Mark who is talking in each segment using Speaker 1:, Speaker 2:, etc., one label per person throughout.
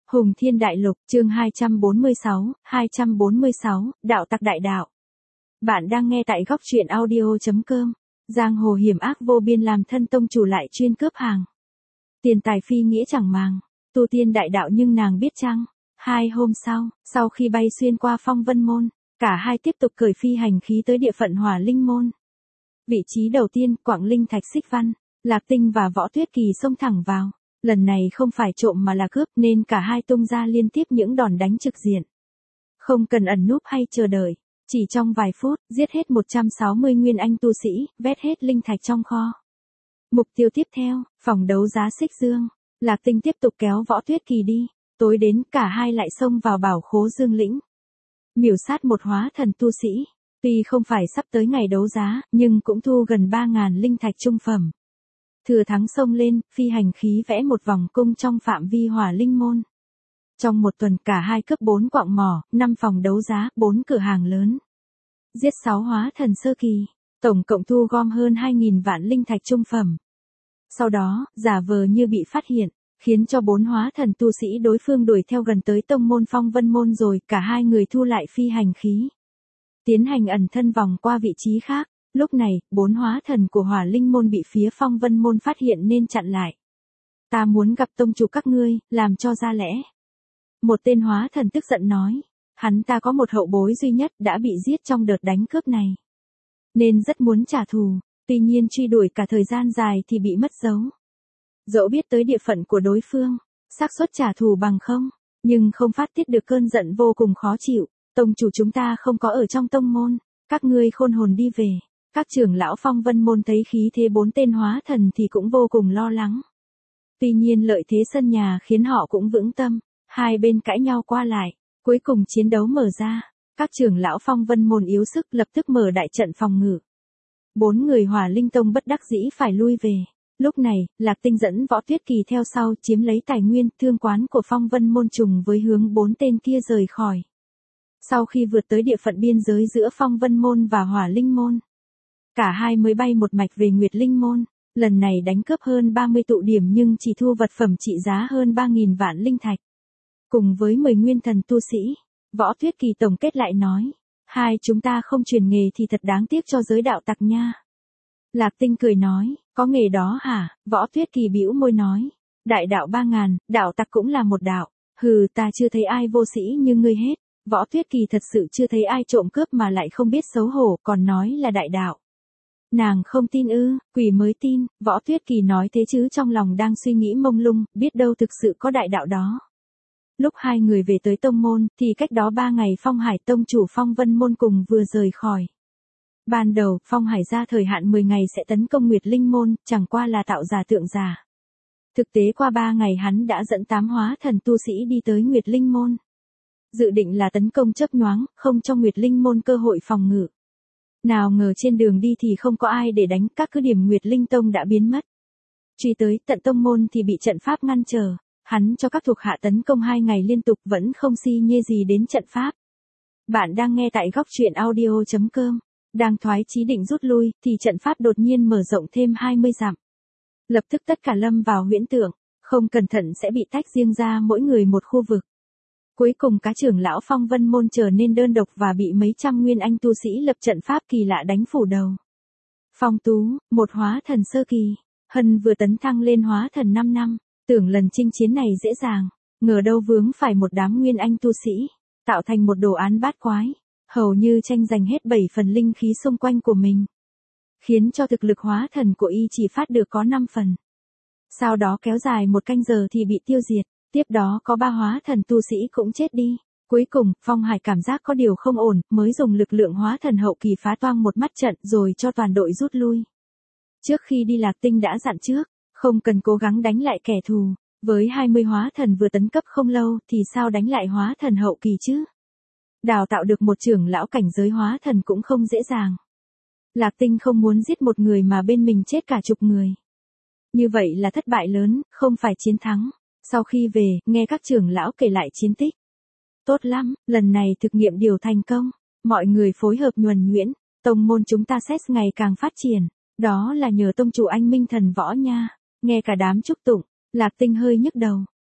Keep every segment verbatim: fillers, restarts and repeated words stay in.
Speaker 1: Hùng Thiên Đại Lục, chương hai trăm bốn mươi sáu, hai trăm bốn mươi sáu, đạo tặc đại đạo. Bạn đang nghe tại góc truyện audio chấm com. Giang hồ hiểm ác vô biên làm thân tông chủ lại chuyên cướp hàng. Tiền tài phi nghĩa chẳng màng, tu tiên đại đạo nhưng nàng biết chăng? Hai hôm sau, sau khi bay xuyên qua Phong Vân Môn, cả hai tiếp tục cởi phi hành khí tới địa phận Hỏa Linh Môn. Vị trí đầu tiên, Quảng Linh Thạch Xích Văn, Lạc Tinh và Võ Tuyết Kỳ xông thẳng vào. Lần này không phải trộm mà là cướp nên cả hai tung ra liên tiếp những đòn đánh trực diện. Không cần ẩn núp hay chờ đợi, chỉ trong vài phút, giết hết một trăm sáu mươi nguyên anh tu sĩ, vét hết linh thạch trong kho. Mục tiêu tiếp theo, phòng đấu giá Xích Dương. Lạc Tinh tiếp tục kéo Võ Tuyết Kỳ đi, tối đến cả hai lại xông vào bảo khố Dương Lĩnh. Miểu sát một hóa thần tu sĩ, tuy không phải sắp tới ngày đấu giá, nhưng cũng thu gần ba ngàn linh thạch trung phẩm. Thừa thắng xông lên, phi hành khí vẽ một vòng cung trong phạm vi Hỏa Linh Môn. Trong một tuần cả hai cướp bốn quạng mỏ, năm phòng đấu giá, bốn cửa hàng lớn. Giết sáu hóa thần sơ kỳ, tổng cộng thu gom hơn hai nghìn vạn linh thạch trung phẩm. Sau đó, giả vờ như bị phát hiện, khiến cho bốn hóa thần tu sĩ đối phương đuổi theo gần tới tông môn Phong Vân Môn rồi cả hai người thu lại phi hành khí. Tiến hành ẩn thân vòng qua vị trí khác. Lúc này, bốn hóa thần của Hỏa Linh Môn bị phía Phong Vân Môn phát hiện nên chặn lại. Ta muốn gặp tông chủ các ngươi, làm cho ra lẽ. Một tên hóa thần tức giận nói, hắn ta có một hậu bối duy nhất đã bị giết trong đợt đánh cướp này. Nên rất muốn trả thù, tuy nhiên truy đuổi cả thời gian dài thì bị mất dấu. Dẫu biết tới địa phận của đối phương, xác suất trả thù bằng không, nhưng không phát tiết được cơn giận vô cùng khó chịu. Tông chủ chúng ta không có ở trong tông môn, các ngươi khôn hồn đi về. Các trưởng lão Phong Vân Môn thấy khí thế bốn tên hóa thần thì cũng vô cùng lo lắng. Tuy nhiên lợi thế sân nhà khiến họ cũng vững tâm, hai bên cãi nhau qua lại, cuối cùng chiến đấu mở ra. Các trưởng lão Phong Vân Môn yếu sức lập tức mở đại trận phòng ngự. Bốn người Hỏa Linh Tông bất đắc dĩ phải lui về. Lúc này, Lạc Tinh dẫn Võ Tuyết Kỳ theo sau chiếm lấy tài nguyên thương quán của Phong Vân Môn trùng với hướng bốn tên kia rời khỏi. Sau khi vượt tới địa phận biên giới giữa Phong Vân Môn và Hỏa Linh Môn, cả hai mới bay một mạch về Nguyệt Linh Môn, lần này đánh cướp hơn ba mươi tụ điểm nhưng chỉ thu vật phẩm trị giá hơn ba nghìn vạn linh thạch. Cùng với mười nguyên thần tu sĩ, Võ Tuyết Kỳ tổng kết lại nói, hai chúng ta không truyền nghề thì thật đáng tiếc cho giới đạo tặc nha. Lạc Tinh cười nói, có nghề đó hả? Võ Tuyết Kỳ bĩu môi nói, đại đạo ba ngàn, đạo tặc cũng là một đạo, hừ ta chưa thấy ai vô sĩ như ngươi hết. Võ Tuyết Kỳ thật sự chưa thấy ai trộm cướp mà lại không biết xấu hổ còn nói là đại đạo. Nàng không tin ư, quỷ mới tin. Võ Tuyết Kỳ nói thế chứ trong lòng đang suy nghĩ mông lung, biết đâu thực sự có đại đạo đó. Lúc hai người về tới tông môn, thì cách đó ba ngày Phong Hải tông chủ Phong Vân Môn cùng vừa rời khỏi. Ban đầu, Phong Hải ra thời hạn mười ngày sẽ tấn công Nguyệt Linh Môn, chẳng qua là tạo giả tượng giả. Thực tế qua ba ngày hắn đã dẫn tám hóa thần tu sĩ đi tới Nguyệt Linh Môn. Dự định là tấn công chớp nhoáng, không cho Nguyệt Linh Môn cơ hội phòng ngự. Nào ngờ trên đường đi thì không có ai để đánh, các cứ điểm Nguyệt Linh Tông đã biến mất. Truy tới tận tông môn thì bị trận pháp ngăn trở, hắn cho các thuộc hạ tấn công hai ngày liên tục vẫn không si nhê gì đến trận pháp. Bạn đang nghe tại góc truyện audio chấm com, đang thoái chí định rút lui thì trận pháp đột nhiên mở rộng thêm hai mươi dặm. Lập tức tất cả lâm vào huyễn tưởng, không cẩn thận sẽ bị tách riêng ra mỗi người một khu vực. Cuối cùng cá trưởng lão Phong Vân Môn trở nên đơn độc và bị mấy trăm nguyên anh tu sĩ lập trận pháp kỳ lạ đánh phủ đầu. Phong Tú, một hóa thần sơ kỳ, Hân vừa tấn thăng lên hóa thần năm năm, tưởng lần chinh chiến này dễ dàng, ngờ đâu vướng phải một đám nguyên anh tu sĩ, tạo thành một đồ án bát quái, hầu như tranh giành hết bảy phần linh khí xung quanh của mình, khiến cho thực lực hóa thần của y chỉ phát được có năm phần. Sau đó kéo dài một canh giờ thì bị tiêu diệt. Tiếp đó có ba hóa thần tu sĩ cũng chết đi. Cuối cùng, Phong Hải cảm giác có điều không ổn, mới dùng lực lượng hóa thần hậu kỳ phá toang một mắt trận rồi cho toàn đội rút lui. Trước khi đi Lạc Tinh đã dặn trước, không cần cố gắng đánh lại kẻ thù. Với hai mươi hóa thần vừa tấn cấp không lâu thì sao đánh lại hóa thần hậu kỳ chứ? Đào tạo được một trưởng lão cảnh giới hóa thần cũng không dễ dàng. Lạc Tinh không muốn giết một người mà bên mình chết cả chục người. Như vậy là thất bại lớn, không phải chiến thắng. Sau khi về, nghe các trưởng lão kể lại chiến tích. Tốt lắm, lần này thực nghiệm điều thành công. Mọi người phối hợp nhuần nhuyễn. Tông môn chúng ta xét ngày càng phát triển. Đó là nhờ tông chủ anh Minh Thần Võ nha. Nghe cả đám chúc tụng, Lạc Tinh hơi nhức đầu.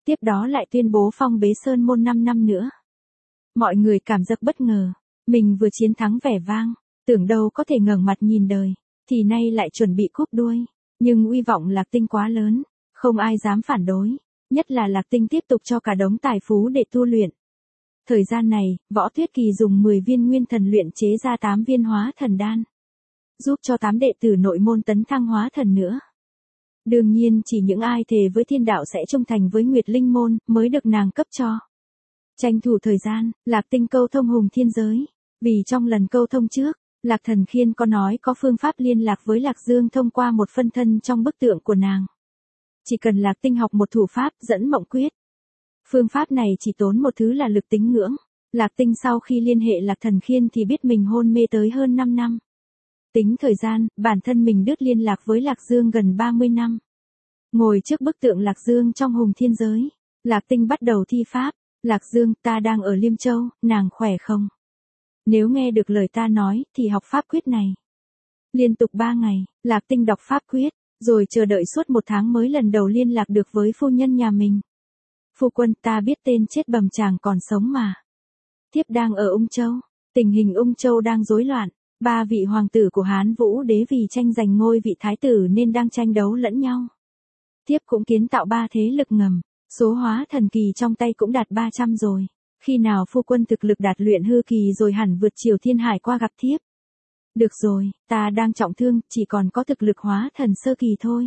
Speaker 1: Tiếp đó lại tuyên bố phong bế Sơn Môn năm năm nữa. Mọi người cảm giác bất ngờ, mình vừa chiến thắng vẻ vang, tưởng đâu có thể ngẩng mặt nhìn đời, thì nay lại chuẩn bị cúp đuôi. Nhưng uy vọng Lạc Tinh quá lớn, không ai dám phản đối, nhất là Lạc Tinh tiếp tục cho cả đống tài phú để tu luyện. Thời gian này, Võ Tuyết Kỳ dùng mười viên nguyên thần luyện chế ra tám viên hóa thần đan, giúp cho tám đệ tử nội môn tấn thăng hóa thần nữa. Đương nhiên chỉ những ai thề với thiên đạo sẽ trung thành với Nguyệt Linh môn mới được nàng cấp cho. Tranh thủ thời gian, Lạc Tinh câu thông Hùng Thiên giới, vì trong lần câu thông trước, Lạc Thần Khiên có nói có phương pháp liên lạc với Lạc Dương thông qua một phân thân trong bức tượng của nàng. Chỉ cần Lạc Tinh học một thủ pháp dẫn mộng quyết. Phương pháp này chỉ tốn một thứ là lực tính ngưỡng. Lạc Tinh sau khi liên hệ Lạc Thần Khiên thì biết mình hôn mê tới hơn năm năm. Tính thời gian, bản thân mình đứt liên lạc với Lạc Dương gần ba mươi năm. Ngồi trước bức tượng Lạc Dương trong Hùng Thiên giới, Lạc Tinh bắt đầu thi pháp. Lạc Dương, ta đang ở Liêm Châu, nàng khỏe không? Nếu nghe được lời ta nói, thì học pháp quyết này. Liên tục ba ngày, Lạc Tinh đọc pháp quyết, rồi chờ đợi suốt một tháng mới lần đầu liên lạc được với phu nhân nhà mình. Phu quân, ta biết tên chết bầm chàng còn sống mà. Thiếp đang ở Ung Châu, tình hình Ung Châu đang rối loạn, ba vị hoàng tử của Hán Vũ đế vì tranh giành ngôi vị thái tử nên đang tranh đấu lẫn nhau. Thiếp cũng kiến tạo ba thế lực ngầm, số hóa thần kỳ trong tay cũng đạt ba trăm rồi. Khi nào phu quân thực lực đạt luyện hư kỳ rồi hẳn vượt Triều Thiên Hải qua gặp thiếp. Được rồi, ta đang trọng thương, chỉ còn có thực lực hóa thần sơ kỳ thôi.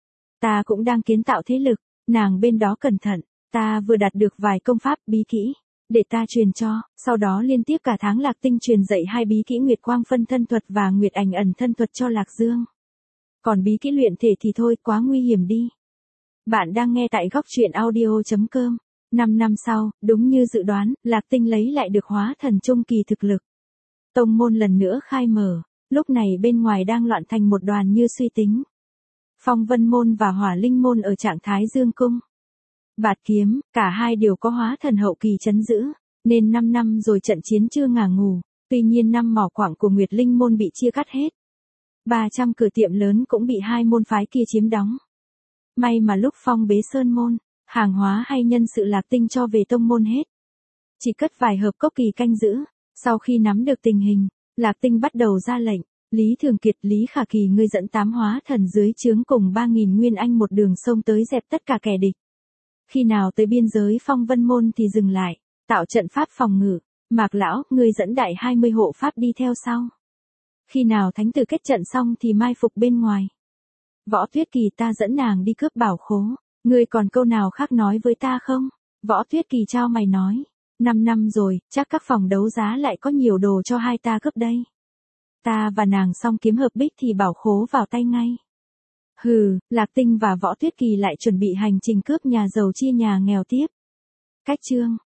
Speaker 1: Ta cũng đang kiến tạo thế lực, nàng bên đó cẩn thận, ta vừa đạt được vài công pháp bí kỹ, để ta truyền cho, sau đó liên tiếp cả tháng Lạc Tinh truyền dạy hai bí kỹ Nguyệt Quang phân thân thuật và Nguyệt Ảnh ẩn thân thuật cho Lạc Dương. Còn bí kỹ luyện thể thì thôi, quá nguy hiểm đi. Bạn đang nghe tại góc truyện audio chấm com. Năm năm sau, đúng như dự đoán, Lạc Tinh lấy lại được hóa thần trung kỳ thực lực. Tông môn lần nữa khai mở, lúc này bên ngoài đang loạn thành một đoàn như suy tính. Phong Vân môn và Hỏa Linh môn ở trạng thái dương cung. Bạt Kiếm, cả hai đều có hóa thần hậu kỳ trấn giữ, nên năm năm rồi trận chiến chưa ngả ngủ, tuy nhiên năm mỏ quặng của Nguyệt Linh môn bị chia cắt hết. ba trăm cửa tiệm lớn cũng bị hai môn phái kia chiếm đóng. May mà lúc phong bế Sơn môn, hàng hóa hay nhân sự Lạc Tinh cho về tông môn hết. Chỉ cất vài hộp cốc kỳ canh giữ. Sau khi nắm được tình hình, Lạc Tinh bắt đầu ra lệnh, Lý Thường Kiệt, Lý Khả Kỳ ngươi dẫn tám hóa thần dưới trướng cùng ba nghìn nguyên anh một đường sông tới dẹp tất cả kẻ địch. Khi nào tới biên giới Phong Vân môn thì dừng lại, tạo trận pháp phòng ngự. Mạc lão, ngươi dẫn đại hai mươi hộ pháp đi theo sau. Khi nào thánh tử kết trận xong thì mai phục bên ngoài. Võ Tuyết Kỳ, ta dẫn nàng đi cướp bảo khố. Ngươi còn câu nào khác nói với ta không? Võ Tuyết Kỳ trao mày nói. Năm năm rồi, chắc các phòng đấu giá lại có nhiều đồ cho hai ta cướp đây. Ta và nàng xong kiếm hợp bích thì bảo khố vào tay ngay. Hừ, Lạc Tinh và Võ Tuyết Kỳ lại chuẩn bị hành trình cướp nhà giàu chia nhà nghèo tiếp. Cách chương